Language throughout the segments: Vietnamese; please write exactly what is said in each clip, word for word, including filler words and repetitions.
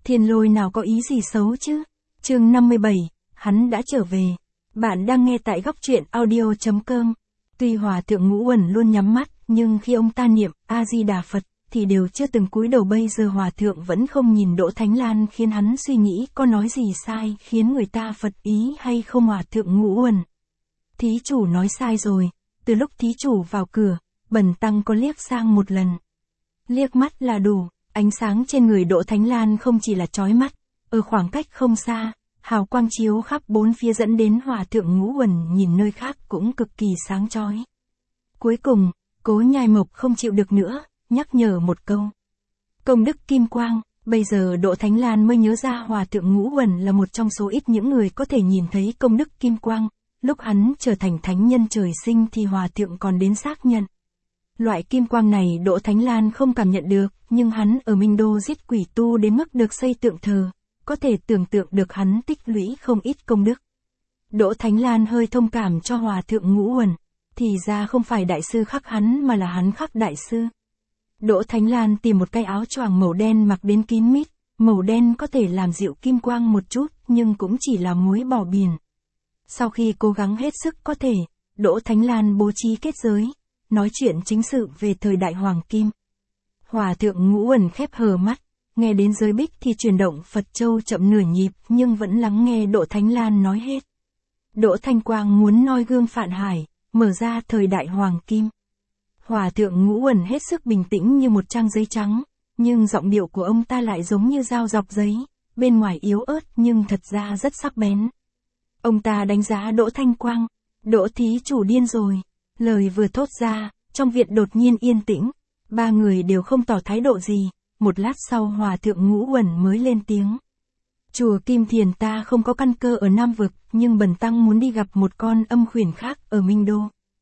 Thiên Lôi nào có ý gì xấu chứ? Chương năm mươi bảy, hắn đã trở về. Bạn đang nghe tại góc truyện audio chấm com. Tuy Hòa thượng Ngũ Uẩn luôn nhắm mắt, nhưng khi ông ta niệm A Di Đà Phật thì đều chưa từng cúi đầu. Bây giờ Hòa thượng vẫn không nhìn Đỗ Thánh Lan, khiến hắn suy nghĩ có nói gì sai khiến người ta phật ý hay không. Hòa thượng Ngũ Uẩn, thí chủ nói sai rồi. Từ lúc thí chủ vào cửa, bần tăng có liếc sang một lần. Liếc mắt là đủ. Ánh sáng trên người Đỗ Thánh Lan không chỉ là chói mắt, ở khoảng cách không xa, hào quang chiếu khắp bốn phía dẫn đến Hòa thượng Ngũ Uẩn nhìn nơi khác cũng cực kỳ sáng chói. Cuối cùng, Cố Nhai Mộc không chịu được nữa, nhắc nhở một câu. Công đức kim quang. Bây giờ Đỗ Thánh Lan mới nhớ ra Hòa thượng Ngũ Uẩn là một trong số ít những người có thể nhìn thấy công đức kim quang. Lúc hắn trở thành thánh nhân trời sinh thì Hòa thượng còn đến xác nhận. Loại kim quang này Đỗ Thánh Lan không cảm nhận được, nhưng hắn ở Minh Đô giết quỷ tu đến mức được xây tượng thờ, có thể tưởng tượng được hắn tích lũy không ít công đức. Đỗ Thánh Lan hơi thông cảm cho Hòa thượng Ngũ Uẩn, thì ra không phải đại sư khắc hắn mà là hắn khắc đại sư. Đỗ Thánh Lan tìm một cái áo choàng màu đen mặc đến kín mít, màu đen có thể làm dịu kim quang một chút, nhưng cũng chỉ là muối bỏ biển. Sau khi cố gắng hết sức có thể, Đỗ Thánh Lan bố trí kết giới, nói chuyện chính sự về thời đại Hoàng Kim. Hòa thượng Ngũ Uẩn khép hờ mắt, nghe đến giới bích thì chuyển động Phật Châu chậm nửa nhịp, nhưng vẫn lắng nghe Đỗ Thánh Lan nói hết. Đỗ Thanh Quang muốn noi gương Phạn Hải, mở ra thời đại Hoàng Kim. Hòa thượng Ngũ Uẩn hết sức bình tĩnh như một trang giấy trắng, nhưng giọng điệu của ông ta lại giống như dao dọc giấy, bên ngoài yếu ớt nhưng thật ra rất sắc bén. Ông ta đánh giá Đỗ Thanh Quang. Đỗ thí chủ điên rồi. Lời vừa thốt ra, trong viện đột nhiên yên tĩnh. Ba người đều không tỏ thái độ gì. Một lát sau Hòa thượng Ngũ Uẩn mới lên tiếng. Chùa Kim Thiền ta không có căn cơ ở Nam Vực, nhưng bần tăng muốn đi gặp một con âm khuyển khác ở Minh Đô.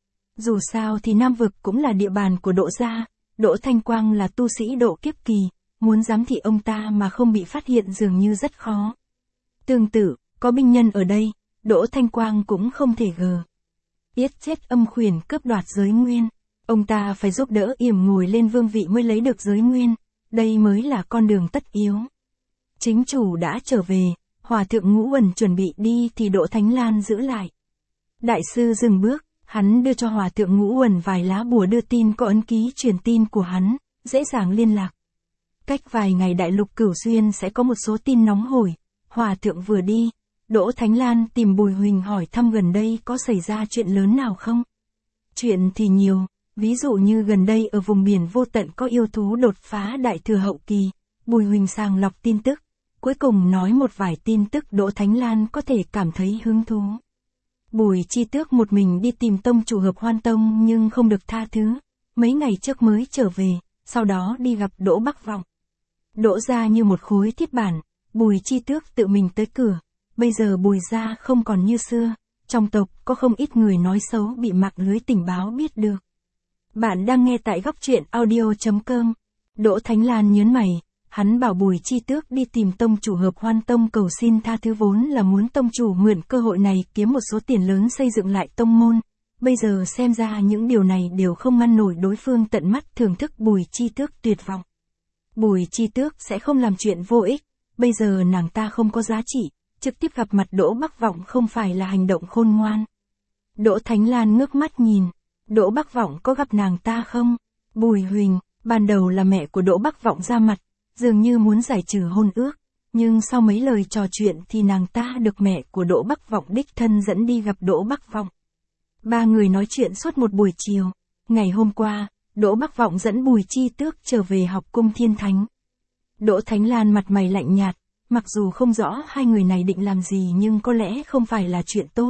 Dù sao thì Nam Vực cũng là địa bàn của Đỗ gia. Đỗ Thanh Quang là tu sĩ độ kiếp kỳ, muốn giám thị ông ta mà không bị phát hiện dường như rất khó. Tương tự, có binh nhân ở đây, Đỗ Thanh Quang cũng không thể gờ. Yết chết âm khuyển cướp đoạt giới nguyên. Ông ta phải giúp đỡ Yểm ngồi lên vương vị mới lấy được giới nguyên. Đây mới là con đường tất yếu. Chính chủ đã trở về, Hòa thượng Ngũ Uẩn chuẩn bị đi thì Đỗ Thánh Lan giữ lại. Đại sư dừng bước, hắn đưa cho Hòa thượng Ngũ Uẩn vài lá bùa đưa tin có ấn ký truyền tin của hắn, dễ dàng liên lạc. Cách vài ngày đại lục Cửu Xuyên sẽ có một số tin nóng hổi. Hòa thượng vừa đi, Đỗ Thánh Lan tìm Bùi Huỳnh hỏi thăm gần đây có xảy ra chuyện lớn nào không. Chuyện thì nhiều, ví dụ như gần đây ở vùng biển vô tận có yêu thú đột phá đại thừa hậu kỳ. Bùi Huỳnh sàng lọc tin tức, cuối cùng nói một vài tin tức Đỗ Thánh Lan có thể cảm thấy hứng thú. Bùi Chi Tước một mình đi tìm tông chủ Hợp Hoan Tông nhưng không được tha thứ, mấy ngày trước mới trở về, sau đó đi gặp Đỗ Bắc Vọng. Đỗ gia như một khối thiết bản, Bùi Chi Tước tự mình tới cửa. Bây giờ Bùi gia không còn như xưa, trong tộc có không ít người nói xấu bị mạng lưới tình báo biết được. Bạn đang nghe tại góc truyện audio chấm com. Đỗ Thánh Lan nhớn mày, hắn bảo Bùi Chi Tước đi tìm tông chủ Hợp Hoan Tông cầu xin tha thứ, vốn là muốn tông chủ mượn cơ hội này kiếm một số tiền lớn xây dựng lại tông môn. Bây giờ xem ra những điều này đều không ngăn nổi đối phương tận mắt thưởng thức Bùi Chi Tước tuyệt vọng. Bùi Chi Tước sẽ không làm chuyện vô ích, bây giờ nàng ta không có giá trị. Trực tiếp gặp mặt Đỗ Bắc Vọng không phải là hành động khôn ngoan. Đỗ Thánh Lan ngước mắt nhìn. Đỗ Bắc Vọng có gặp nàng ta không? Bùi Huỳnh, ban đầu là mẹ của Đỗ Bắc Vọng ra mặt, dường như muốn giải trừ hôn ước. Nhưng sau mấy lời trò chuyện thì nàng ta được mẹ của Đỗ Bắc Vọng đích thân dẫn đi gặp Đỗ Bắc Vọng. Ba người nói chuyện suốt một buổi chiều. Ngày hôm qua, Đỗ Bắc Vọng dẫn Bùi Chi Tước trở về học cung Thiên Thánh. Đỗ Thánh Lan mặt mày lạnh nhạt. Mặc dù không rõ hai người này định làm gì nhưng có lẽ không phải là chuyện tốt.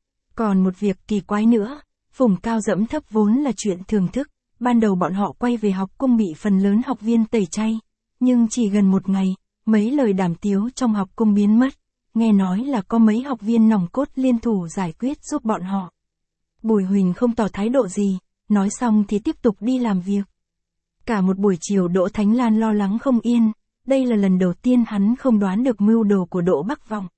Còn một việc kỳ quái nữa, phùng cao dẫm thấp vốn là chuyện thường thức, ban đầu bọn họ quay về học cung bị phần lớn học viên tẩy chay, nhưng chỉ gần một ngày, mấy lời đàm tiếu trong học cung biến mất, nghe nói là có mấy học viên nòng cốt liên thủ giải quyết giúp bọn họ. Bùi Huỳnh không tỏ thái độ gì, nói xong thì tiếp tục đi làm việc. Cả một buổi chiều Đỗ Thánh Lan lo lắng không yên. Đây là lần đầu tiên hắn không đoán được mưu đồ của Đỗ Bắc Vọng.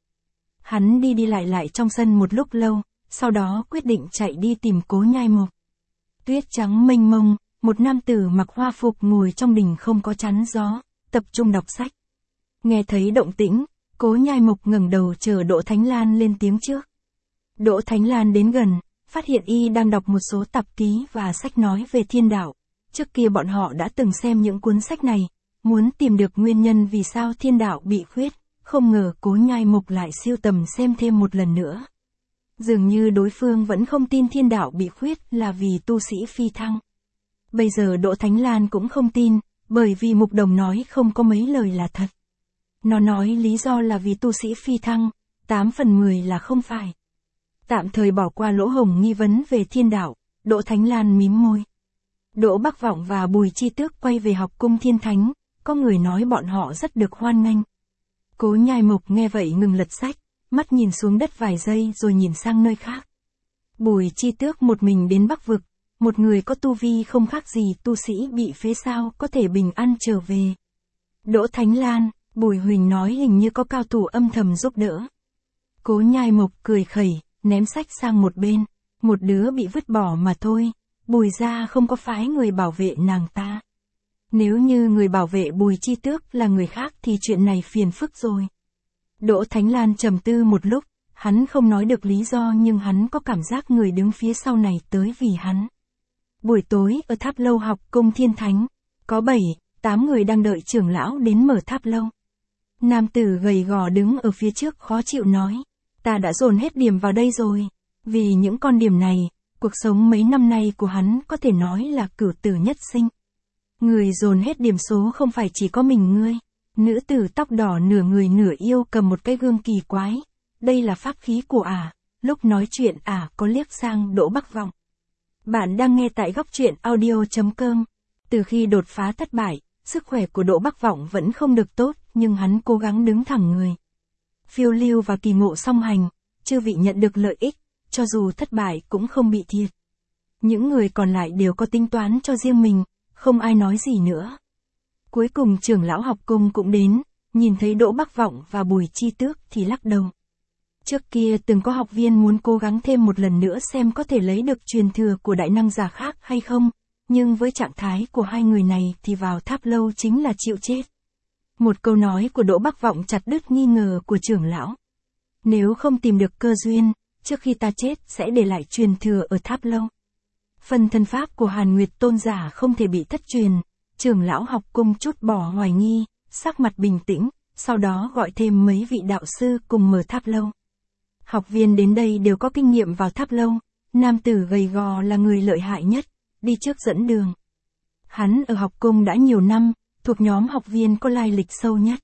Hắn đi đi lại lại trong sân một lúc lâu, sau đó quyết định chạy đi tìm Cố Nhai Mộc. Tuyết trắng mênh mông, một nam tử mặc hoa phục ngồi trong đình không có chắn gió, tập trung đọc sách. Nghe thấy động tĩnh, Cố Nhai Mộc ngẩng đầu chờ Đỗ Thánh Lan lên tiếng trước. Đỗ Thánh Lan đến gần, phát hiện y đang đọc một số tạp ký và sách nói về thiên đạo. Trước kia bọn họ đã từng xem những cuốn sách này, muốn tìm được nguyên nhân vì sao thiên đạo bị khuyết, không ngờ Cố Nhai Mộc lại siêu tầm xem thêm một lần nữa. Dường như đối phương vẫn không tin thiên đạo bị khuyết là vì tu sĩ phi thăng. Bây giờ Đỗ Thánh Lan cũng không tin, bởi vì Mục Đồng nói không có mấy lời là thật. Nó nói lý do là vì tu sĩ phi thăng, tám phần mười là không phải. Tạm thời bỏ qua lỗ hổng nghi vấn về thiên đạo, Đỗ Thánh Lan mím môi. Đỗ Bắc Vọng và Bùi Chi Tước quay về học cung Thiên Thánh, có người nói bọn họ rất được hoan nghênh. Cố Nhai Mộc nghe vậy ngừng lật sách, mắt nhìn xuống đất vài giây rồi nhìn sang nơi khác. Bùi Chi Tước một mình đến Bắc Vực, một người có tu vi không khác gì tu sĩ bị phế sao có thể bình an trở về. Đỗ Thánh Lan, Bùi Huỳnh nói hình như có cao thủ âm thầm giúp đỡ. Cố Nhai Mộc cười khẩy, ném sách sang một bên, một đứa bị vứt bỏ mà thôi, Bùi gia không có phái người bảo vệ nàng ta. Nếu như người bảo vệ Bùi Chi Tước là người khác thì chuyện này phiền phức rồi. Đỗ Thánh Lan trầm tư một lúc, hắn không nói được lý do nhưng hắn có cảm giác người đứng phía sau này tới vì hắn. Buổi tối ở tháp lâu học cung Thiên Thánh, có bảy, tám người đang đợi trưởng lão đến mở tháp lâu. Nam tử gầy gò đứng ở phía trước khó chịu nói, ta đã dồn hết điểm vào đây rồi. Vì những con điểm này, cuộc sống mấy năm nay của hắn có thể nói là cửu tử nhất sinh. Người dồn hết điểm số không phải chỉ có mình ngươi. Nữ tử tóc đỏ nửa người nửa yêu cầm một cái gương kỳ quái. Đây là pháp khí của ả. À. Lúc nói chuyện ả à có liếc sang Đỗ Bắc Vọng. Bạn đang nghe tại góc truyện audio chấm com. Từ khi đột phá thất bại, sức khỏe của Đỗ Bắc Vọng vẫn không được tốt, nhưng hắn cố gắng đứng thẳng người. Phiêu lưu và kỳ ngộ song hành, chư vị nhận được lợi ích, cho dù thất bại cũng không bị thiệt. Những người còn lại đều có tính toán cho riêng mình, không ai nói gì nữa. Cuối cùng trưởng lão học cung cũng đến, nhìn thấy Đỗ Bắc Vọng và Bùi Chi Tước thì lắc đầu. Trước kia từng có học viên muốn cố gắng thêm một lần nữa xem có thể lấy được truyền thừa của đại năng giả khác hay không, nhưng với trạng thái của hai người này thì vào tháp lâu chính là chịu chết. Một câu nói của Đỗ Bắc Vọng chặt đứt nghi ngờ của trưởng lão. Nếu không tìm được cơ duyên, trước khi ta chết sẽ để lại truyền thừa ở tháp lâu. Phần thân pháp của Hàn Nguyệt tôn giả không thể bị thất truyền, trưởng lão học cung chút bỏ hoài nghi, sắc mặt bình tĩnh, sau đó gọi thêm mấy vị đạo sư cùng mở tháp lâu. Học viên đến đây đều có kinh nghiệm vào tháp lâu, nam tử gầy gò là người lợi hại nhất, đi trước dẫn đường. Hắn ở học cung đã nhiều năm, thuộc nhóm học viên có lai lịch sâu nhất.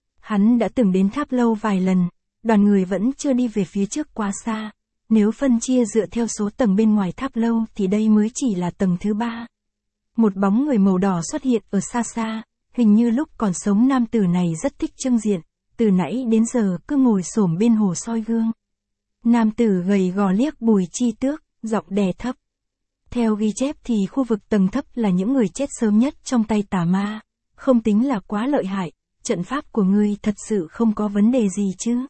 Hắn đã từng đến tháp lâu vài lần, đoàn người vẫn chưa đi về phía trước quá xa. Nếu phân chia dựa theo số tầng bên ngoài tháp lâu thì đây mới chỉ là tầng thứ ba. Một bóng người màu đỏ xuất hiện ở xa xa, hình như lúc còn sống nam tử này rất thích trưng diện, từ nãy đến giờ cứ ngồi xổm bên hồ soi gương. Nam tử gầy gò liếc Bùi Chi Tước, giọng đè thấp. Theo ghi chép thì khu vực tầng thấp là những người chết sớm nhất trong tay tà ma, không tính là quá lợi hại, trận pháp của ngươi thật sự không có vấn đề gì chứ.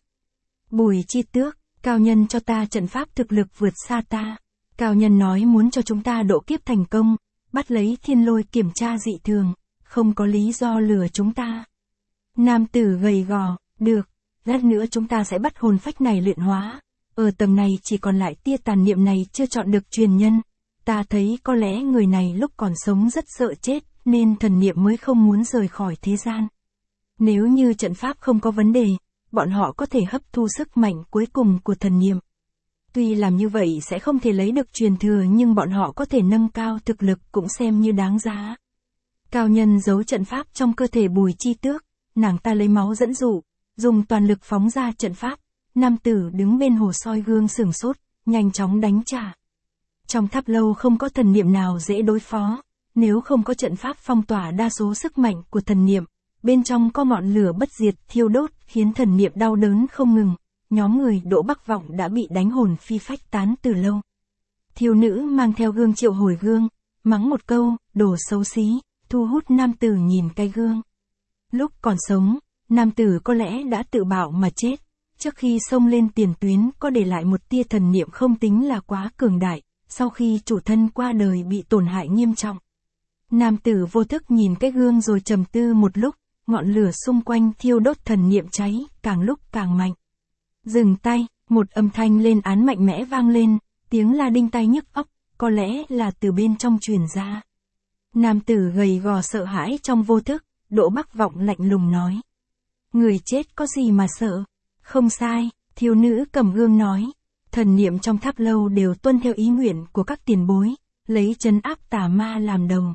Bùi Chi Tước, cao nhân cho ta trận pháp thực lực vượt xa ta. Cao nhân nói muốn cho chúng ta độ kiếp thành công, bắt lấy thiên lôi kiểm tra dị thường, không có lý do lừa chúng ta. Nam tử gầy gò, được, lát nữa chúng ta sẽ bắt hồn phách này luyện hóa. Ở tầng này chỉ còn lại tia tàn niệm này chưa chọn được truyền nhân. Ta thấy có lẽ người này lúc còn sống rất sợ chết, nên thần niệm mới không muốn rời khỏi thế gian. Nếu như trận pháp không có vấn đề, bọn họ có thể hấp thu sức mạnh cuối cùng của thần niệm. Tuy làm như vậy sẽ không thể lấy được truyền thừa nhưng bọn họ có thể nâng cao thực lực cũng xem như đáng giá. Cao nhân giấu trận pháp trong cơ thể Bùi Chi Tước, nàng ta lấy máu dẫn dụ, dùng toàn lực phóng ra trận pháp. Nam tử đứng bên hồ soi gương sửng sốt, nhanh chóng đánh trả. Trong tháp lâu không có thần niệm nào dễ đối phó, nếu không có trận pháp phong tỏa đa số sức mạnh của thần niệm, bên trong có ngọn lửa bất diệt thiêu đốt khiến thần niệm đau đớn không ngừng, nhóm người Đỗ Bắc Vọng đã bị đánh hồn phi phách tán từ lâu. Thiếu nữ mang theo gương triệu hồi gương, mắng một câu, đồ xấu xí, thu hút nam tử nhìn cái gương. Lúc còn sống, nam tử có lẽ đã tự bạo mà chết. Trước khi xông lên tiền tuyến có để lại một tia thần niệm không tính là quá cường đại, sau khi chủ thân qua đời bị tổn hại nghiêm trọng. Nam tử vô thức nhìn cái gương rồi trầm tư một lúc, ngọn lửa xung quanh thiêu đốt thần niệm cháy, càng lúc càng mạnh. Dừng tay, một âm thanh lên án mạnh mẽ vang lên, tiếng la đinh tai nhức óc, có lẽ là từ bên trong truyền ra. Nam tử gầy gò sợ hãi trong vô thức, Đỗ Bắc Vọng lạnh lùng nói. Người chết có gì mà sợ? Không sai, thiếu nữ cầm gương nói. Thần niệm trong tháp lâu đều tuân theo ý nguyện của các tiền bối, lấy trấn áp tà ma làm đầu.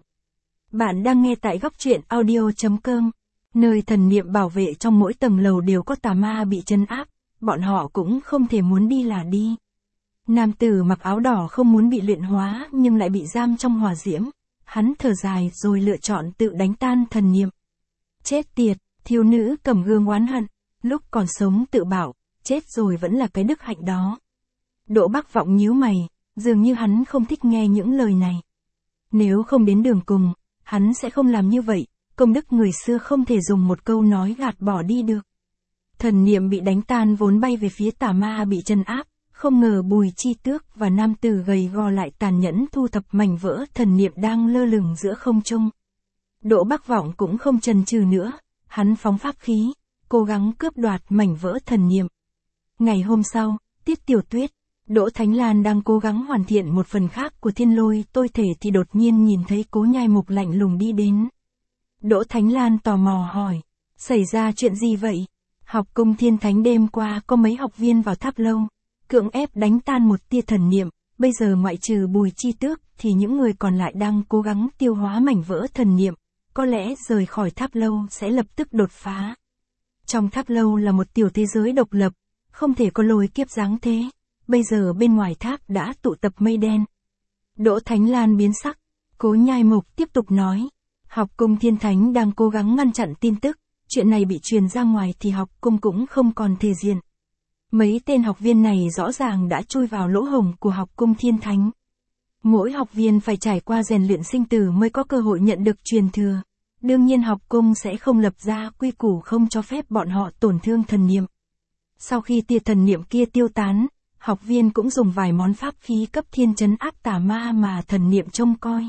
Bạn đang nghe tại góc truyện audio chấm com, nơi thần niệm bảo vệ trong mỗi tầng lầu đều có tà ma bị trấn áp, bọn họ cũng không thể muốn đi là đi. Nam tử mặc áo đỏ không muốn bị luyện hóa nhưng lại bị giam trong hỏa diễm, hắn thở dài rồi lựa chọn tự đánh tan thần niệm. Chết tiệt, thiếu nữ cầm gương oán hận, lúc còn sống tự bảo, chết rồi vẫn là cái đức hạnh đó. Đỗ Bắc Vọng nhíu mày, dường như hắn không thích nghe những lời này. Nếu không đến đường cùng, hắn sẽ không làm như vậy, công đức người xưa không thể dùng một câu nói gạt bỏ đi được. Thần niệm bị đánh tan vốn bay về phía tà ma bị trấn áp, không ngờ Bùi Chi Tước và nam tử gầy gò lại tàn nhẫn thu thập mảnh vỡ thần niệm đang lơ lửng giữa không trung. Đỗ Bắc Vọng cũng không chần chừ nữa, hắn phóng pháp khí, cố gắng cướp đoạt mảnh vỡ thần niệm. Ngày hôm sau, Tiết Tiểu Tuyết, Đỗ Thánh Lan đang cố gắng hoàn thiện một phần khác của thiên lôi tôi thể thì đột nhiên nhìn thấy Cố Nhai Mục lạnh lùng đi đến. Đỗ Thánh Lan tò mò hỏi, xảy ra chuyện gì vậy? Học cung Thiên Thánh đêm qua có mấy học viên vào tháp lâu, cưỡng ép đánh tan một tia thần niệm, bây giờ ngoại trừ Bùi Chi Tước thì những người còn lại đang cố gắng tiêu hóa mảnh vỡ thần niệm, có lẽ rời khỏi tháp lâu sẽ lập tức đột phá. Trong tháp lâu là một tiểu thế giới độc lập, không thể có lôi kiếp giáng thế, bây giờ bên ngoài tháp đã tụ tập mây đen. Đỗ Thánh Lan biến sắc, Cố Nhai Mục tiếp tục nói, học cung Thiên Thánh đang cố gắng ngăn chặn tin tức, chuyện này bị truyền ra ngoài thì học cung cũng không còn thể diện. Mấy tên học viên này rõ ràng đã chui vào lỗ hổng của học cung Thiên Thánh. Mỗi học viên phải trải qua rèn luyện sinh tử mới có cơ hội nhận được truyền thừa. Đương nhiên học cung sẽ không lập ra quy củ không cho phép bọn họ tổn thương thần niệm. Sau khi tia thần niệm kia tiêu tán, học viên cũng dùng vài món pháp khí cấp thiên trấn áp tà ma mà thần niệm trông coi.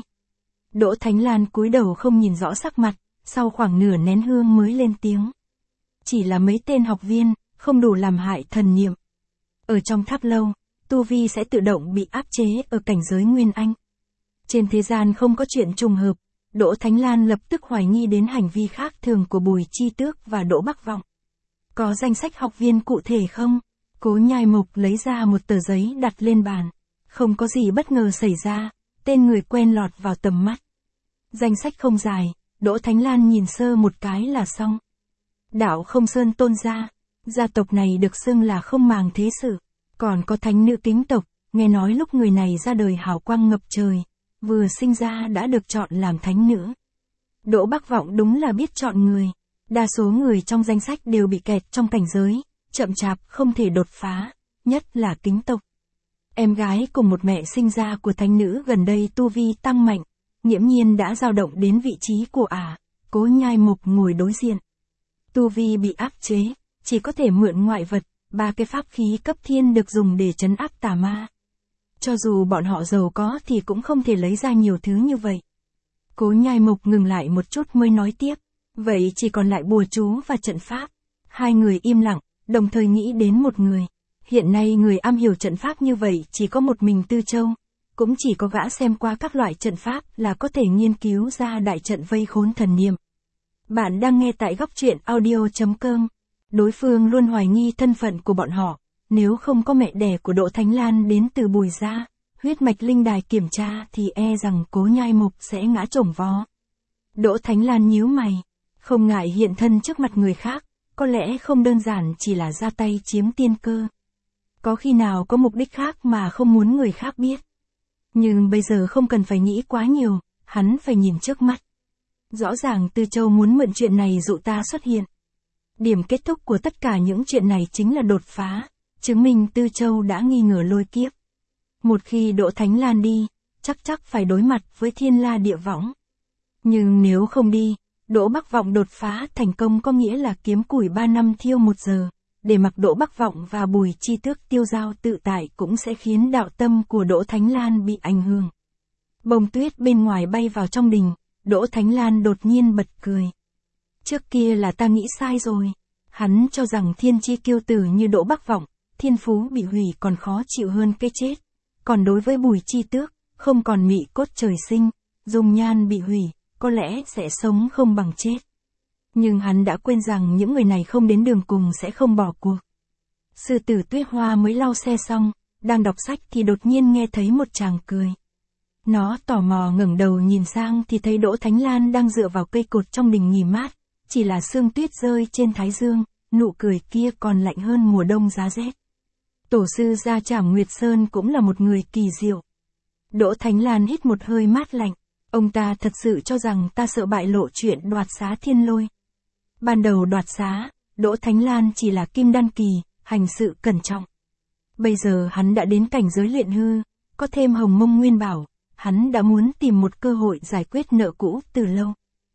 Đỗ Thánh Lan cúi đầu không nhìn rõ sắc mặt, sau khoảng nửa nén hương mới lên tiếng. Chỉ là mấy tên học viên, không đủ làm hại thần niệm. Ở trong tháp lâu, tu vi sẽ tự động bị áp chế ở cảnh giới Nguyên Anh. Trên thế gian không có chuyện trùng hợp, Đỗ Thánh Lan lập tức hoài nghi đến hành vi khác thường của Bùi Chi Tước và Đỗ Bắc Vọng. Có danh sách học viên cụ thể không? Cố Nhai Mục lấy ra một tờ giấy đặt lên bàn. Không có gì bất ngờ xảy ra, tên người quen lọt vào tầm mắt. Danh sách không dài, Đỗ Thánh Lan nhìn sơ một cái là xong. Đạo Không Sơn Tôn gia, gia tộc này được xưng là không màng thế sự. Còn có thánh nữ Kính tộc, nghe nói lúc người này ra đời hào quang ngập trời, vừa sinh ra đã được chọn làm thánh nữ. Đỗ Bắc Vọng đúng là biết chọn người. Đa số người trong danh sách đều bị kẹt trong cảnh giới, chậm chạp không thể đột phá, nhất là Kính tộc. Em gái cùng một mẹ sinh ra của thánh nữ gần đây tu vi tăng mạnh, nghiễm nhiên đã dao động đến vị trí của ả. À. Cố Nhai Mục ngồi đối diện. Tu vi bị áp chế, chỉ có thể mượn ngoại vật, ba cái pháp khí cấp thiên được dùng để trấn áp tà ma. Cho dù bọn họ giàu có thì cũng không thể lấy ra nhiều thứ như vậy. Cố Nhai Mục ngừng lại một chút mới nói tiếp, vậy chỉ còn lại bùa chú và trận pháp. Hai người im lặng, đồng thời nghĩ đến một người. Hiện nay người am hiểu trận pháp như vậy chỉ có một mình Tư Châu, cũng chỉ có gã xem qua các loại trận pháp là có thể nghiên cứu ra đại trận vây khốn thần niệm. Bạn đang nghe tại góc truyện audio chấm com. Đối phương luôn hoài nghi thân phận của bọn họ, nếu không có mẹ đẻ của Đỗ Thánh Lan đến từ Bùi gia, huyết mạch linh đài kiểm tra thì e rằng Cố Nhai Mục sẽ ngã chổng vó. Đỗ Thánh Lan nhíu mày, không ngại hiện thân trước mặt người khác, có lẽ không đơn giản chỉ là ra tay chiếm tiên cơ. Có khi nào có mục đích khác mà không muốn người khác biết. Nhưng bây giờ không cần phải nghĩ quá nhiều, hắn phải nhìn trước mắt. Rõ ràng Tư Châu muốn mượn chuyện này dụ ta xuất hiện. Điểm kết thúc của tất cả những chuyện này chính là đột phá, chứng minh Tư Châu đã nghi ngờ lôi kiếp. Một khi Đỗ Thánh Lan đi, chắc chắc phải đối mặt với thiên la địa võng. Nhưng nếu không đi, Đỗ Bắc Vọng đột phá thành công có nghĩa là kiếm củi ba năm thiêu một giờ, để mặc Đỗ Bắc Vọng và Bùi Chi Tước tiêu dao tự tại cũng sẽ khiến đạo tâm của Đỗ Thánh Lan bị ảnh hưởng. Bông tuyết bên ngoài bay vào trong đình, Đỗ Thánh Lan đột nhiên bật cười. Trước kia là ta nghĩ sai rồi. Hắn cho rằng thiên chi kiêu tử như Đỗ Bắc Vọng, thiên phú bị hủy còn khó chịu hơn cái chết. Còn đối với Bùi Chi Tước, không còn mị cốt trời sinh, dung nhan bị hủy, có lẽ sẽ sống không bằng chết. Nhưng hắn đã quên rằng những người này không đến đường cùng sẽ không bỏ cuộc. Sư tử Tuyết Hoa mới lau xe xong, đang đọc sách thì đột nhiên nghe thấy một chàng cười. Nó tò mò ngẩng đầu nhìn sang thì thấy Đỗ Thánh Lan đang dựa vào cây cột trong đình nghỉ mát, chỉ là sương tuyết rơi trên thái dương, nụ cười kia còn lạnh hơn mùa đông giá rét. Tổ sư Gia Trảm Nguyệt Sơn cũng là một người kỳ diệu. Đỗ Thánh Lan hít một hơi mát lạnh, ông ta thật sự cho rằng ta sợ bại lộ chuyện đoạt xá thiên lôi. Ban đầu đoạt xá, Đỗ Thánh Lan chỉ là kim đan kỳ, hành sự cẩn trọng. Bây giờ hắn đã đến cảnh giới luyện hư, có thêm hồng mông nguyên bảo, hắn đã muốn tìm một cơ hội giải quyết nợ cũ từ lâu.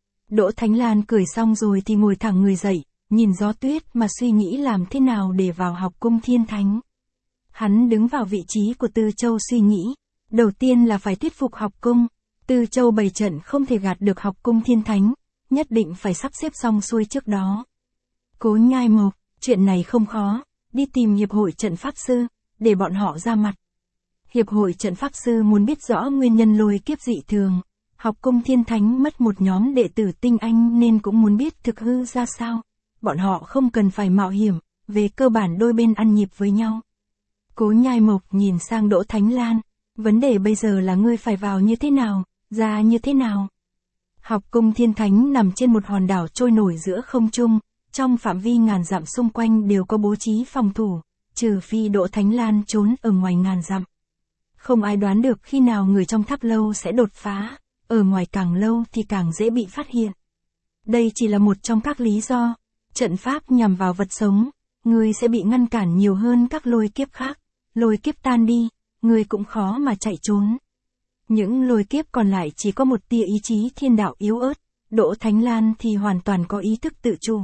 Đỗ Thánh Lan cười xong rồi thì ngồi thẳng người dậy, nhìn gió tuyết mà suy nghĩ làm thế nào để vào học cung Thiên Thánh. Hắn đứng vào vị trí của Tư Châu suy nghĩ, đầu tiên là phải thuyết phục học cung, Tư Châu bày trận không thể gạt được học cung Thiên Thánh, nhất định phải sắp xếp xong xuôi trước đó. Cố Nhai Mộc, chuyện này không khó, đi tìm Hiệp hội Trận Pháp Sư, để bọn họ ra mặt. Hiệp hội Trận Pháp Sư muốn biết rõ nguyên nhân lôi kiếp dị thường, học cung Thiên Thánh mất một nhóm đệ tử tinh anh nên cũng muốn biết thực hư ra sao, bọn họ không cần phải mạo hiểm, về cơ bản đôi bên ăn nhịp với nhau. Cố Nhai Mộc nhìn sang Đỗ Thánh Lan, vấn đề bây giờ là ngươi phải vào như thế nào, ra như thế nào. Học cung Thiên Thánh nằm trên một hòn đảo trôi nổi giữa không trung, trong phạm vi ngàn dặm xung quanh đều có bố trí phòng thủ, trừ phi Đỗ Thánh Lan trốn ở ngoài ngàn dặm. Không ai đoán được khi nào người trong tháp lâu sẽ đột phá, ở ngoài càng lâu thì càng dễ bị phát hiện. Đây chỉ là một trong các lý do, trận pháp nhằm vào vật sống, người sẽ bị ngăn cản nhiều hơn các lôi kiếp khác, lôi kiếp tan đi, người cũng khó mà chạy trốn. Những lôi kiếp còn lại chỉ có một tia ý chí thiên đạo yếu ớt, Đỗ Thánh Lan thì hoàn toàn có ý thức tự chủ.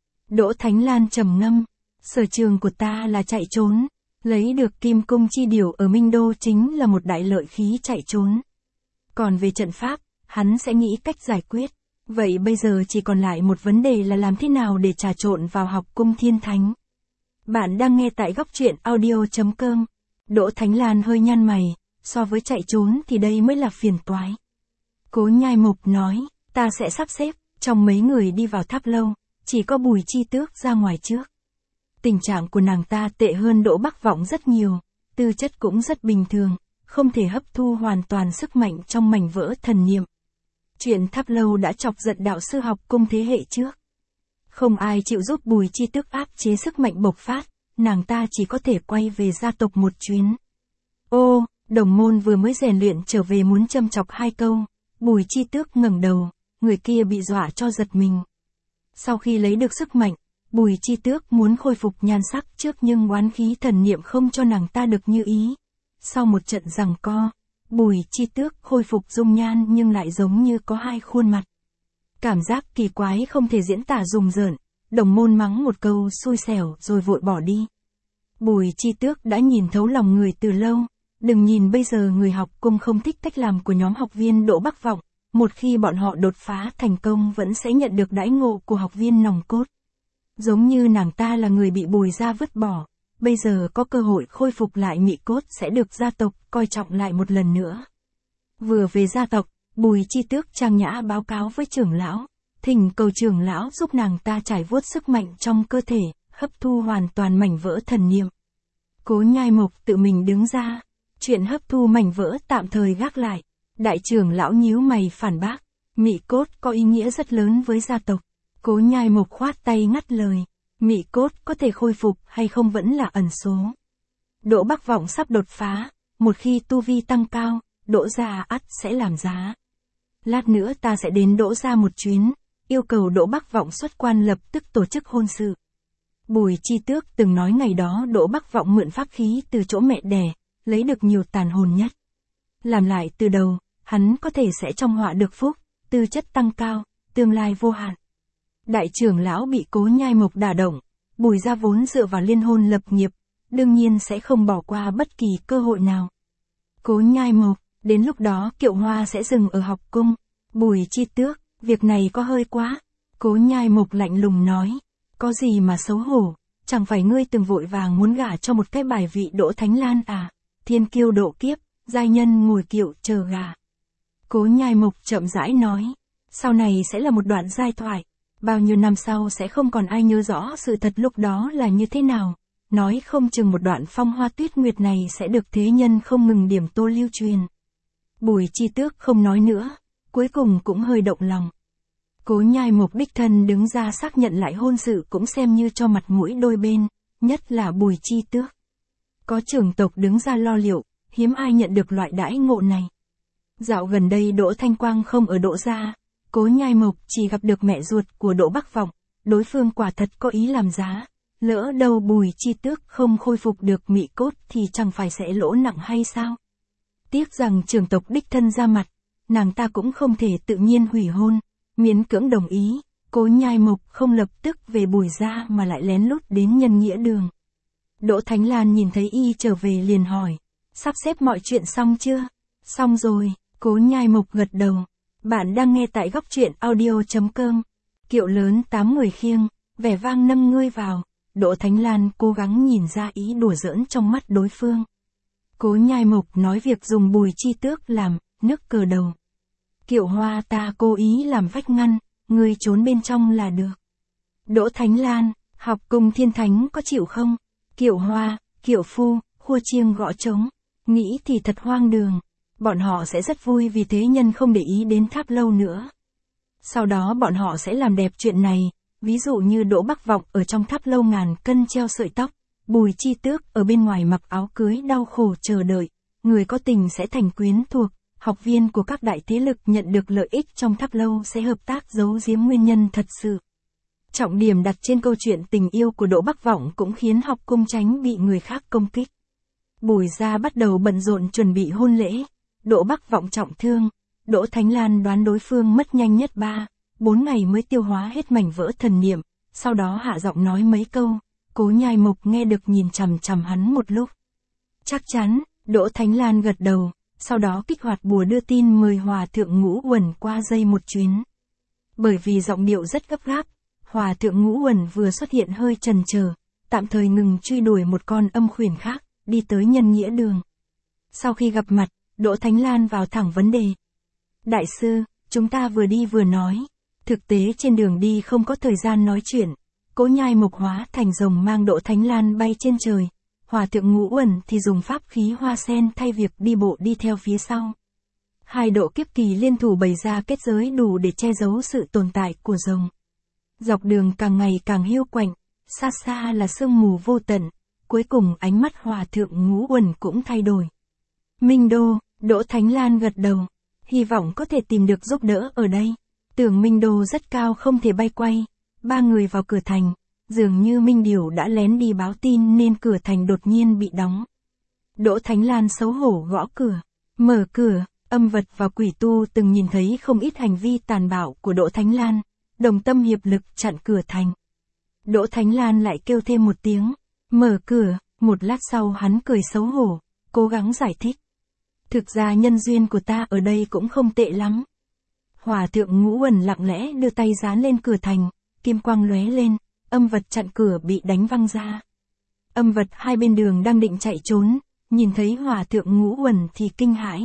Đỗ Thánh Lan trầm ngâm, sở trường của ta là chạy trốn, lấy được kim cung chi điểu ở Minh Đô chính là một đại lợi khí chạy trốn. Còn về trận pháp, hắn sẽ nghĩ cách giải quyết, vậy bây giờ chỉ còn lại một vấn đề là làm thế nào để trà trộn vào học cung Thiên Thánh. Bạn đang nghe tại góc truyện audio chấm com. Đỗ Thánh Lan hơi nhăn mày, so với chạy trốn thì đây mới là phiền toái. Cố Nhai Mộc nói, ta sẽ sắp xếp, trong mấy người đi vào tháp lâu, chỉ có Bùi Chi Tước ra ngoài trước. Tình trạng của nàng ta tệ hơn Đỗ Bắc Vọng rất nhiều, tư chất cũng rất bình thường, không thể hấp thu hoàn toàn sức mạnh trong mảnh vỡ thần niệm. Chuyện tháp lâu đã chọc giận đạo sư học cung thế hệ trước. Không ai chịu giúp Bùi Chi Tước áp chế sức mạnh bộc phát, nàng ta chỉ có thể quay về gia tộc một chuyến. Ô, đồng môn vừa mới rèn luyện trở về muốn châm chọc hai câu, Bùi Chi Tước ngẩng đầu, người kia bị dọa cho giật mình. Sau khi lấy được sức mạnh, Bùi Chi Tước muốn khôi phục nhan sắc trước nhưng oán khí thần niệm không cho nàng ta được như ý. Sau một trận giằng co, Bùi Chi Tước khôi phục dung nhan nhưng lại giống như có hai khuôn mặt. Cảm giác kỳ quái không thể diễn tả rùng rợn, đồng môn mắng một câu xui xẻo rồi vội bỏ đi. Bùi Chi Tước đã nhìn thấu lòng người từ lâu, đừng nhìn bây giờ người học cung không thích cách làm của nhóm học viên Đỗ Bắc Vọng, một khi bọn họ đột phá thành công vẫn sẽ nhận được đãi ngộ của học viên nòng cốt. Giống như nàng ta là người bị Bùi gia vứt bỏ, bây giờ có cơ hội khôi phục lại mị cốt sẽ được gia tộc coi trọng lại một lần nữa. Vừa về gia tộc, Bùi Chi Tước trang nhã báo cáo với trưởng lão, thỉnh cầu trưởng lão giúp nàng ta trải vuốt sức mạnh trong cơ thể, hấp thu hoàn toàn mảnh vỡ thần niệm. Cố Nhai Mộc tự mình đứng ra, chuyện hấp thu mảnh vỡ tạm thời gác lại. Đại trưởng lão nhíu mày phản bác, mị cốt có ý nghĩa rất lớn với gia tộc. Cố Nhai Mộc khoát tay ngắt lời, mị cốt có thể khôi phục hay không vẫn là ẩn số. Đỗ Bắc Vọng sắp đột phá, một khi tu vi tăng cao, Đỗ gia ắt sẽ làm giá. Lát nữa ta sẽ đến Đỗ gia một chuyến, yêu cầu Đỗ Bắc Vọng xuất quan lập tức tổ chức hôn sự. Bùi Chi Tước từng nói ngày đó Đỗ Bắc Vọng mượn pháp khí từ chỗ mẹ đẻ, lấy được nhiều tàn hồn nhất. Làm lại từ đầu, hắn có thể sẽ trong họa được phúc, tư chất tăng cao, tương lai vô hạn. Đại trưởng lão bị Cố Nhai Mộc đả động, Bùi gia vốn dựa vào liên hôn lập nghiệp, đương nhiên sẽ không bỏ qua bất kỳ cơ hội nào. Cố Nhai Mộc, đến lúc đó Kiệu Hoa sẽ dừng ở học cung. Bùi Chi Tước, việc này có hơi quá. Cố Nhai Mộc lạnh lùng nói. Có gì mà xấu hổ, chẳng phải ngươi từng vội vàng muốn gả cho một cái bài vị Đỗ Thánh Lan à, thiên kiêu độ kiếp, giai nhân ngồi kiệu chờ gả. Cố Nhai Mộc chậm rãi nói. Sau này sẽ là một đoạn giai thoại, bao nhiêu năm sau sẽ không còn ai nhớ rõ sự thật lúc đó là như thế nào. Nói không chừng một đoạn phong hoa tuyết nguyệt này sẽ được thế nhân không ngừng điểm tô lưu truyền. Bùi Chi Tước không nói nữa, cuối cùng cũng hơi động lòng. Cố Nhai Mộc đích thân đứng ra xác nhận lại hôn sự cũng xem như cho mặt mũi đôi bên, nhất là Bùi Chi Tước. Có trưởng tộc đứng ra lo liệu, hiếm ai nhận được loại đãi ngộ này. Dạo gần đây Đỗ Thanh Quang không ở Đỗ gia, Cố Nhai Mộc chỉ gặp được mẹ ruột của Đỗ Bắc Vọng, đối phương quả thật có ý làm giá. Lỡ đâu Bùi Chi Tước không khôi phục được mị cốt thì chẳng phải sẽ lỗ nặng hay sao? Tiếc rằng trưởng tộc đích thân ra mặt, nàng ta cũng không thể tự nhiên hủy hôn, miễn cưỡng đồng ý. Cố Nhai Mộc không lập tức về Bùi gia mà lại lén lút đến Nhân Nghĩa Đường. Đỗ Thánh Lan nhìn thấy y trở về liền hỏi, sắp xếp mọi chuyện xong chưa? Xong rồi, Cố Nhai Mộc gật đầu. Bạn đang nghe tại góc truyện audio.com. Kiệu lớn tám người khiêng, vẻ vang nâng ngươi vào. Đỗ Thánh Lan cố gắng nhìn ra ý đùa giỡn trong mắt đối phương. Cố Nhai Mộc nói việc dùng Bùi Chi Tước làm, nước cờ đầu. Kiệu hoa ta cố ý làm vách ngăn, ngươi trốn bên trong là được. Đỗ Thánh Lan, học cùng thiên thánh có chịu không? Kiệu hoa, kiệu phu, khua chiêng gõ trống. Nghĩ thì thật hoang đường. Bọn họ sẽ rất vui vì thế nhân không để ý đến Tháp Lâu nữa. Sau đó bọn họ sẽ làm đẹp chuyện này. Ví dụ như Đỗ Bắc Vọng ở trong Tháp Lâu ngàn cân treo sợi tóc, Bùi Chi Tước ở bên ngoài mặc áo cưới đau khổ chờ đợi, người có tình sẽ thành quyến thuộc, học viên của các đại thế lực nhận được lợi ích trong Tháp Lâu sẽ hợp tác giấu giếm nguyên nhân thật sự. Trọng điểm đặt trên câu chuyện tình yêu của Đỗ Bắc Vọng cũng khiến học cung tránh bị người khác công kích. Bùi gia bắt đầu bận rộn chuẩn bị hôn lễ, Đỗ Bắc Vọng trọng thương, Đỗ Thánh Lan đoán đối phương mất nhanh nhất ba, bốn ngày mới tiêu hóa hết mảnh vỡ thần niệm, sau đó hạ giọng nói mấy câu. Cố Nhai Mộc nghe được nhìn chằm chằm hắn một lúc. Chắc chắn, Đỗ Thánh Lan gật đầu, sau đó kích hoạt bùa đưa tin mời Hòa Thượng Ngũ Uẩn qua dây một chuyến. Bởi vì giọng điệu rất gấp gáp, Hòa Thượng Ngũ Uẩn vừa xuất hiện hơi chần chờ, tạm thời ngừng truy đuổi một con âm khuyển khác, đi tới Nhân Nghĩa Đường. Sau khi gặp mặt, Đỗ Thánh Lan vào thẳng vấn đề. Đại sư, chúng ta vừa đi vừa nói. Thực tế trên đường đi không có thời gian nói chuyện. Cố Nhai Mộc hóa thành rồng mang Đỗ Thánh Lan bay trên trời. Hòa Thượng Ngũ Uẩn thì dùng pháp khí hoa sen thay việc đi bộ đi theo phía sau. Hai độ kiếp kỳ liên thủ bày ra kết giới đủ để che giấu sự tồn tại của rồng. Dọc đường càng ngày càng hiu quạnh, xa xa là sương mù vô tận. Cuối cùng ánh mắt Hòa Thượng Ngũ Uẩn cũng thay đổi. Minh Đô, Đỗ Thánh Lan gật đầu. Hy vọng có thể tìm được giúp đỡ ở đây. Tưởng Minh Đô rất cao không thể bay quay. Ba người vào cửa thành. Dường như Minh Điểu đã lén đi báo tin nên cửa thành đột nhiên bị đóng. Đỗ Thánh Lan xấu hổ gõ cửa. Mở cửa, âm vật và quỷ tu từng nhìn thấy không ít hành vi tàn bạo của Đỗ Thánh Lan. Đồng tâm hiệp lực chặn cửa thành. Đỗ Thánh Lan lại kêu thêm một tiếng. Mở cửa, một lát sau hắn cười xấu hổ, cố gắng giải thích. Thực ra nhân duyên của ta ở đây cũng không tệ lắm. Hòa Thượng Ngũ Uẩn lặng lẽ đưa tay dán lên cửa thành, kim quang lóe lên, âm vật chặn cửa bị đánh văng ra. Âm vật hai bên đường đang định chạy trốn, nhìn thấy Hòa Thượng Ngũ Uẩn thì kinh hãi.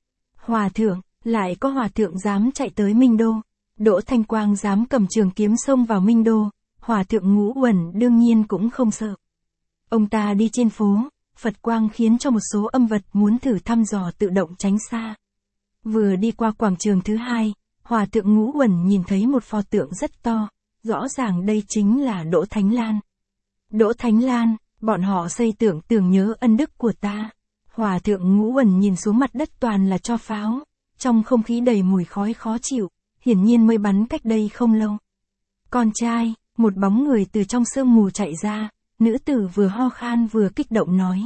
Hòa Thượng, lại có Hòa Thượng dám chạy tới Minh Đô. Đỗ Thanh Quang dám cầm trường kiếm xông vào Minh Đô, Hòa Thượng Ngũ Uẩn đương nhiên cũng không sợ. Ông ta đi trên phố, Phật quang khiến cho một số âm vật muốn thử thăm dò tự động tránh xa. Vừa đi qua quảng trường thứ hai, Hòa Thượng Ngũ Uẩn nhìn thấy một pho tượng rất to, rõ ràng đây chính là Đỗ Thánh Lan. Đỗ Thánh Lan, bọn họ xây tượng tưởng nhớ ân đức của ta. Hòa Thượng Ngũ Uẩn nhìn xuống mặt đất toàn là tro pháo, trong không khí đầy mùi khói khó chịu, hiển nhiên mới bắn cách đây không lâu. Con trai, một bóng người từ trong sương mù chạy ra, nữ tử vừa ho khan vừa kích động nói.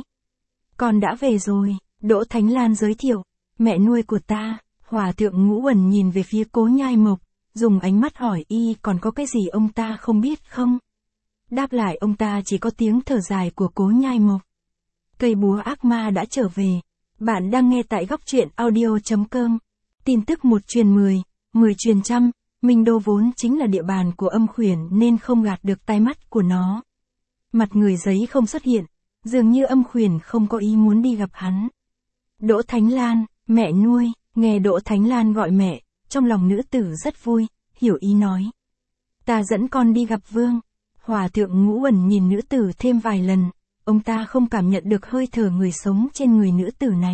Con đã về rồi, Đỗ Thánh Lan giới thiệu, mẹ nuôi của ta. Hòa Thượng Ngũ Uẩn nhìn về phía Cố Nhai Mộc, dùng ánh mắt hỏi y còn có cái gì ông ta không biết không? Đáp lại ông ta chỉ có tiếng thở dài của Cố Nhai Mộc. Cây búa ác ma đã trở về. Bạn đang nghe tại góc truyện audio.com. Tin tức một truyền mười, mười truyền trăm, Minh Đô vốn chính là địa bàn của âm khuyển nên không gạt được tai mắt của nó. Mặt người giấy không xuất hiện, dường như âm khuyển không có ý muốn đi gặp hắn. Đỗ Thánh Lan, mẹ nuôi, nghe Đỗ Thánh Lan gọi mẹ, trong lòng nữ tử rất vui, hiểu ý nói. Ta dẫn con đi gặp vương. Hòa thượng Ngũ Uẩn nhìn nữ tử thêm vài lần, ông ta không cảm nhận được hơi thở người sống trên người nữ tử này.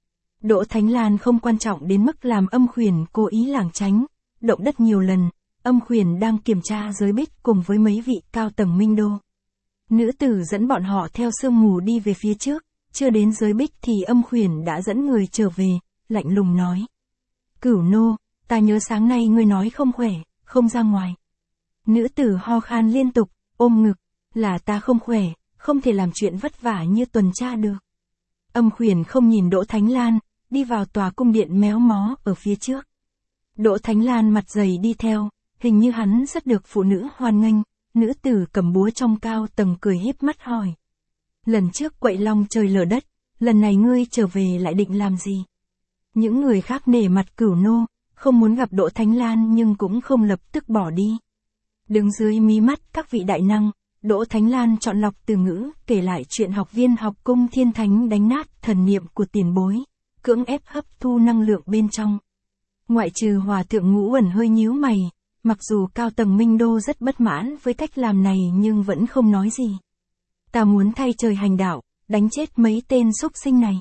Đỗ Thánh Lan không quan trọng đến mức làm âm khuyển cố ý lảng tránh, động đất nhiều lần, âm khuyển đang kiểm tra giới bích cùng với mấy vị cao tầng Minh Đô. Nữ tử dẫn bọn họ theo sương mù đi về phía trước, chưa đến giới bích thì âm khuyển đã dẫn người trở về, lạnh lùng nói. Cửu nô, ta nhớ sáng nay ngươi nói không khỏe, không ra ngoài. Nữ tử ho khan liên tục, ôm ngực, là ta không khỏe, không thể làm chuyện vất vả như tuần tra được. Âm khuyển không nhìn Đỗ Thánh Lan, đi vào tòa cung điện méo mó ở phía trước. Đỗ Thánh Lan mặt dày đi theo, hình như hắn rất được phụ nữ hoan nghênh, nữ tử cầm búa trong cao tầng cười híp mắt hỏi. Lần trước quậy long trời lở đất, lần này ngươi trở về lại định làm gì? Những người khác nể mặt Cửu nô, không muốn gặp Đỗ Thánh Lan nhưng cũng không lập tức bỏ đi. Đứng dưới mí mắt các vị đại năng, Đỗ Thánh Lan chọn lọc từ ngữ, kể lại chuyện học viên học cung Thiên Thánh đánh nát thần niệm của tiền bối, cưỡng ép hấp thu năng lượng bên trong. Ngoại trừ Hòa thượng Ngũ Uẩn hơi nhíu mày, mặc dù cao tầng Minh Đô rất bất mãn với cách làm này nhưng vẫn không nói gì. Ta muốn thay trời hành đạo, đánh chết mấy tên xúc sinh này.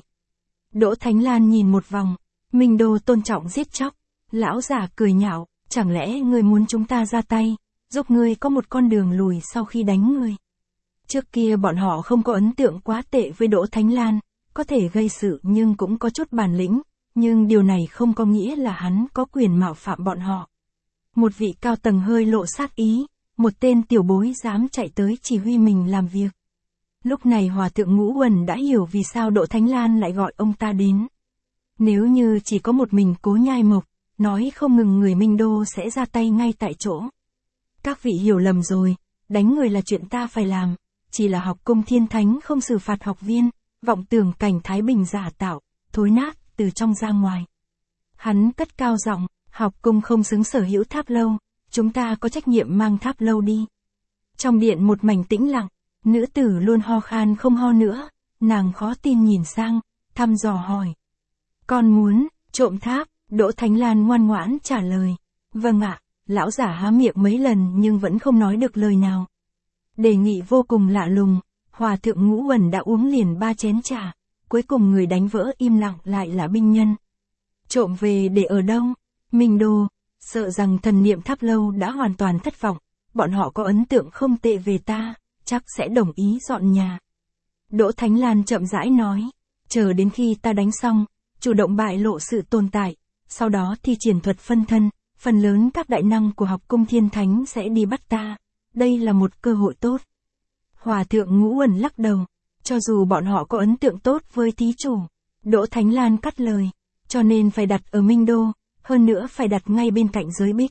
Đỗ Thánh Lan nhìn một vòng, Minh Đô tôn trọng giết chóc, lão giả cười nhạo, chẳng lẽ ngươi muốn chúng ta ra tay, giúp ngươi có một con đường lùi sau khi đánh ngươi. Trước kia bọn họ không có ấn tượng quá tệ với Đỗ Thánh Lan, có thể gây sự nhưng cũng có chút bản lĩnh, nhưng điều này không có nghĩa là hắn có quyền mạo phạm bọn họ. Một vị cao tầng hơi lộ sát ý, một tên tiểu bối dám chạy tới chỉ huy mình làm việc. Lúc này Hòa thượng Ngũ Uẩn đã hiểu vì sao Đỗ Thánh Lan lại gọi ông ta đến. Nếu như chỉ có một mình Cố Nhai Mộc, nói không ngừng người Minh Đô sẽ ra tay ngay tại chỗ. Các vị hiểu lầm rồi, đánh người là chuyện ta phải làm, chỉ là học cung Thiên Thánh không xử phạt học viên, vọng tưởng cảnh Thái Bình giả tạo, thối nát, từ trong ra ngoài. Hắn cất cao giọng, học cung không xứng sở hữu tháp lâu, chúng ta có trách nhiệm mang tháp lâu đi. Trong điện một mảnh tĩnh lặng, nữ tử luôn ho khan không ho nữa, nàng khó tin nhìn sang, thăm dò hỏi. Con muốn, trộm tháp, Đỗ Thánh Lan ngoan ngoãn trả lời. Vâng ạ, lão giả há miệng mấy lần nhưng vẫn không nói được lời nào. Đề nghị vô cùng lạ lùng, Hòa thượng Ngũ Uẩn đã uống liền ba chén trà, cuối cùng người đánh vỡ im lặng lại là binh nhân. Trộm về để ở đâu? Minh Đô, sợ rằng thần niệm tháp lâu đã hoàn toàn thất vọng, bọn họ có ấn tượng không tệ về ta, chắc sẽ đồng ý dọn nhà. Đỗ Thánh Lan chậm rãi nói, chờ đến khi ta đánh xong, chủ động bại lộ sự tồn tại, sau đó thi triển thuật phân thân, phần lớn các đại năng của học cung Thiên Thánh sẽ đi bắt ta, đây là một cơ hội tốt. Hòa thượng Ngũ Uẩn lắc đầu, cho dù bọn họ có ấn tượng tốt với thí chủ, Đỗ Thánh Lan cắt lời, cho nên phải đặt ở Minh Đô, hơn nữa phải đặt ngay bên cạnh giới bích.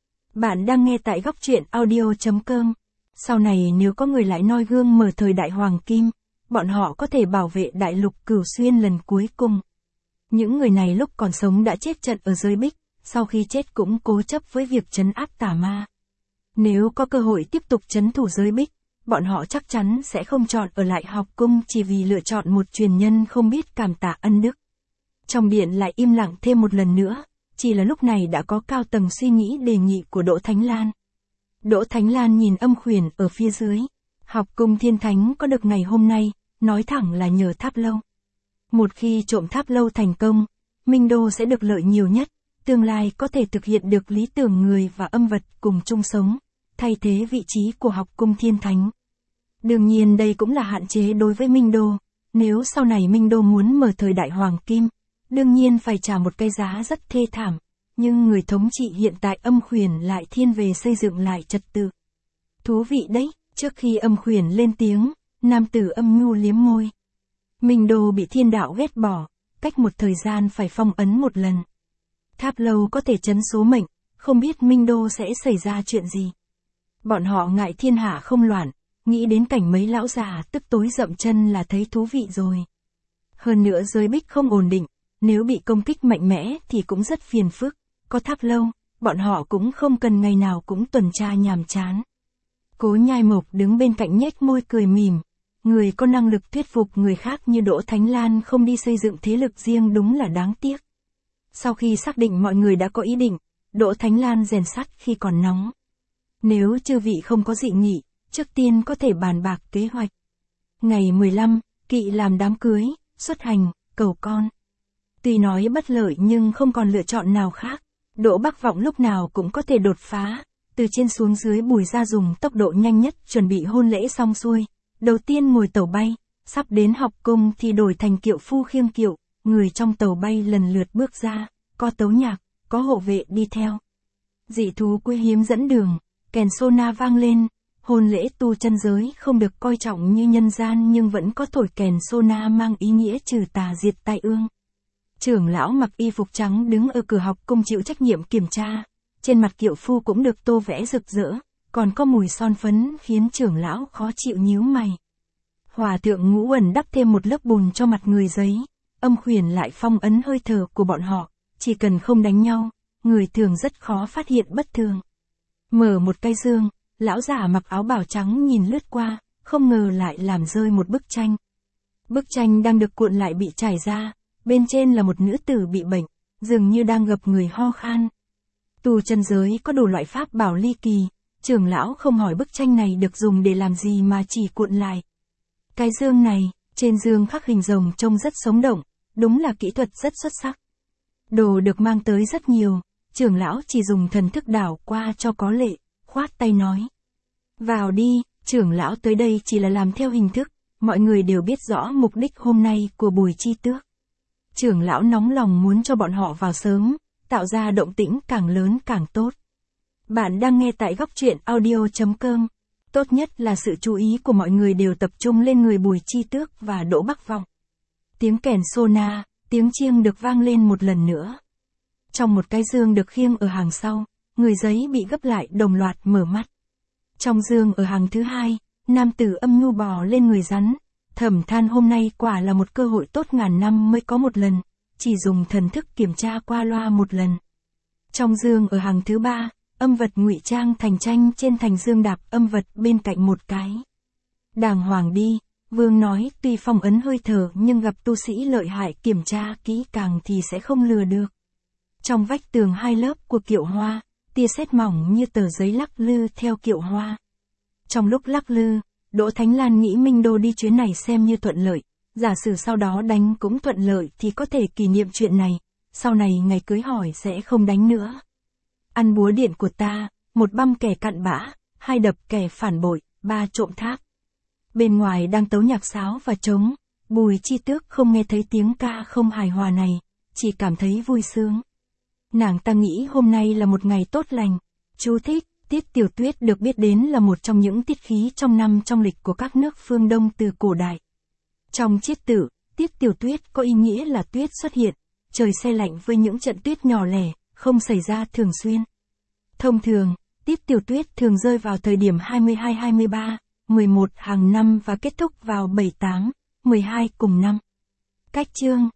Bạn đang nghe tại góc truyện audio.com. Sau này nếu có người lại noi gương mở thời đại Hoàng Kim, bọn họ có thể bảo vệ đại lục Cửu Xuyên lần cuối cùng. Những người này lúc còn sống đã chết trận ở giới bích, sau khi chết cũng cố chấp với việc trấn áp tà ma. Nếu có cơ hội tiếp tục trấn thủ giới bích, bọn họ chắc chắn sẽ không chọn ở lại học cung chỉ vì lựa chọn một truyền nhân không biết cảm tạ ân đức. Trong điện lại im lặng thêm một lần nữa, chỉ là lúc này đã có cao tầng suy nghĩ đề nghị của Đỗ Thánh Lan. Đỗ Thánh Lan nhìn âm khuyển ở phía dưới, học cung Thiên Thánh có được ngày hôm nay, nói thẳng là nhờ tháp lâu. Một khi trộm tháp lâu thành công, Minh Đô sẽ được lợi nhiều nhất, tương lai có thể thực hiện được lý tưởng người và âm vật cùng chung sống, thay thế vị trí của học cung Thiên Thánh. Đương nhiên đây cũng là hạn chế đối với Minh Đô, nếu sau này Minh Đô muốn mở thời đại Hoàng Kim, đương nhiên phải trả một cái giá rất thê thảm, nhưng người thống trị hiện tại âm khuyển lại thiên về xây dựng lại trật tự. Thú vị đấy, trước khi âm khuyển lên tiếng, nam tử âm nhu liếm môi. Minh Đô bị thiên đạo ghét bỏ, cách một thời gian phải phong ấn một lần. Tháp lâu có thể trấn số mệnh, không biết Minh Đô sẽ xảy ra chuyện gì. Bọn họ ngại thiên hạ không loạn, nghĩ đến cảnh mấy lão già tức tối dậm chân là thấy thú vị rồi. Hơn nữa giới bích không ổn định, nếu bị công kích mạnh mẽ thì cũng rất phiền phức, có tháp lâu, bọn họ cũng không cần ngày nào cũng tuần tra nhàm chán. Cố Nhai Mộc đứng bên cạnh nhếch môi cười mỉm. Người có năng lực thuyết phục người khác như Đỗ Thánh Lan không đi xây dựng thế lực riêng đúng là đáng tiếc. Sau khi xác định mọi người đã có ý định, Đỗ Thánh Lan rèn sắt khi còn nóng. Nếu chư vị không có dị nghị, trước tiên có thể bàn bạc kế hoạch. Ngày mười lăm, Kỵ làm đám cưới, xuất hành, cầu con. Tuy nói bất lợi nhưng không còn lựa chọn nào khác. Đỗ Bắc Vọng lúc nào cũng có thể đột phá. Từ trên xuống dưới Bùi ra dùng tốc độ nhanh nhất chuẩn bị hôn lễ xong xuôi. Đầu tiên ngồi tàu bay, sắp đến học cung thì đổi thành kiệu phu khiêng kiệu. Người trong tàu bay lần lượt bước ra, có tấu nhạc, có hộ vệ đi theo. Dị thú quý hiếm dẫn đường, kèn sona vang lên. Hôn lễ tu chân giới không được coi trọng như nhân gian nhưng vẫn có thổi kèn sona mang ý nghĩa trừ tà diệt tai ương. Trưởng lão mặc y phục trắng đứng ở cửa học cung chịu trách nhiệm kiểm tra. Trên mặt kiệu phu cũng được tô vẽ rực rỡ, còn có mùi son phấn khiến trưởng lão khó chịu nhíu mày. Hòa thượng Ngũ Uẩn đắp thêm một lớp bùn cho mặt người giấy, âm khuyển lại phong ấn hơi thở của bọn họ, chỉ cần không đánh nhau, người thường rất khó phát hiện bất thường. Mở một cái dương, lão giả mặc áo bào trắng nhìn lướt qua, không ngờ lại làm rơi một bức tranh. Bức tranh đang được cuộn lại bị trải ra, bên trên là một nữ tử bị bệnh, dường như đang gập người ho khan. Tu chân giới có đủ loại pháp bảo ly kỳ, trưởng lão không hỏi bức tranh này được dùng để làm gì mà chỉ cuộn lại. Cái dương này, trên dương khắc hình rồng trông rất sống động, đúng là kỹ thuật rất xuất sắc. Đồ được mang tới rất nhiều, trưởng lão chỉ dùng thần thức đảo qua cho có lệ, khoát tay nói. Vào đi, trưởng lão tới đây chỉ là làm theo hình thức, mọi người đều biết rõ mục đích hôm nay của Bùi Chi Tước. Trưởng lão nóng lòng muốn cho bọn họ vào sớm, tạo ra động tĩnh càng lớn càng tốt. Bạn đang nghe tại góc truyện audio chấm com. Tốt nhất là sự chú ý của mọi người đều tập trung lên người Bùi Chi Tước và Đỗ Bắc Vọng. Tiếng kèn sona, tiếng chiêng được vang lên một lần nữa. Trong một cái dương được khiêng ở hàng sau, người giấy bị gấp lại đồng loạt mở mắt. Trong dương ở hàng thứ hai, nam tử âm nhu bò lên người rắn. Thầm than hôm nay quả là một cơ hội tốt ngàn năm mới có một lần, chỉ dùng thần thức kiểm tra qua loa một lần. Trong dương ở hàng thứ ba, âm vật ngụy trang thành tranh trên thành dương đạp âm vật bên cạnh một cái. Đàng hoàng đi, vương nói tuy phong ấn hơi thở nhưng gặp tu sĩ lợi hại kiểm tra kỹ càng thì sẽ không lừa được. Trong vách tường hai lớp của kiệu hoa, tia sét mỏng như tờ giấy lắc lư theo kiệu hoa. Trong lúc lắc lư, Đỗ Thánh Lan nghĩ Minh Đô đi chuyến này xem như thuận lợi, giả sử sau đó đánh cũng thuận lợi thì có thể kỷ niệm chuyện này, sau này ngày cưới hỏi sẽ không đánh nữa. Ăn búa điện của ta, một băm kẻ cặn bã, hai đập kẻ phản bội, ba trộm thác. Bên ngoài đang tấu nhạc sáo và trống, Bùi Chi Tước không nghe thấy tiếng ca không hài hòa này, chỉ cảm thấy vui sướng. Nàng ta nghĩ hôm nay là một ngày tốt lành. Chú thích, tiết tiểu tuyết được biết đến là một trong những tiết khí trong năm trong lịch của các nước phương Đông từ cổ đại. Trong chiết tử, tiết tiểu tuyết có ý nghĩa là tuyết xuất hiện, trời se lạnh với những trận tuyết nhỏ lẻ, không xảy ra thường xuyên. Thông thường, tiết tiểu tuyết thường rơi vào thời điểm hai mươi hai hai mươi ba, mười một hàng năm và kết thúc vào bảy tám, mười hai cùng năm. Cách chương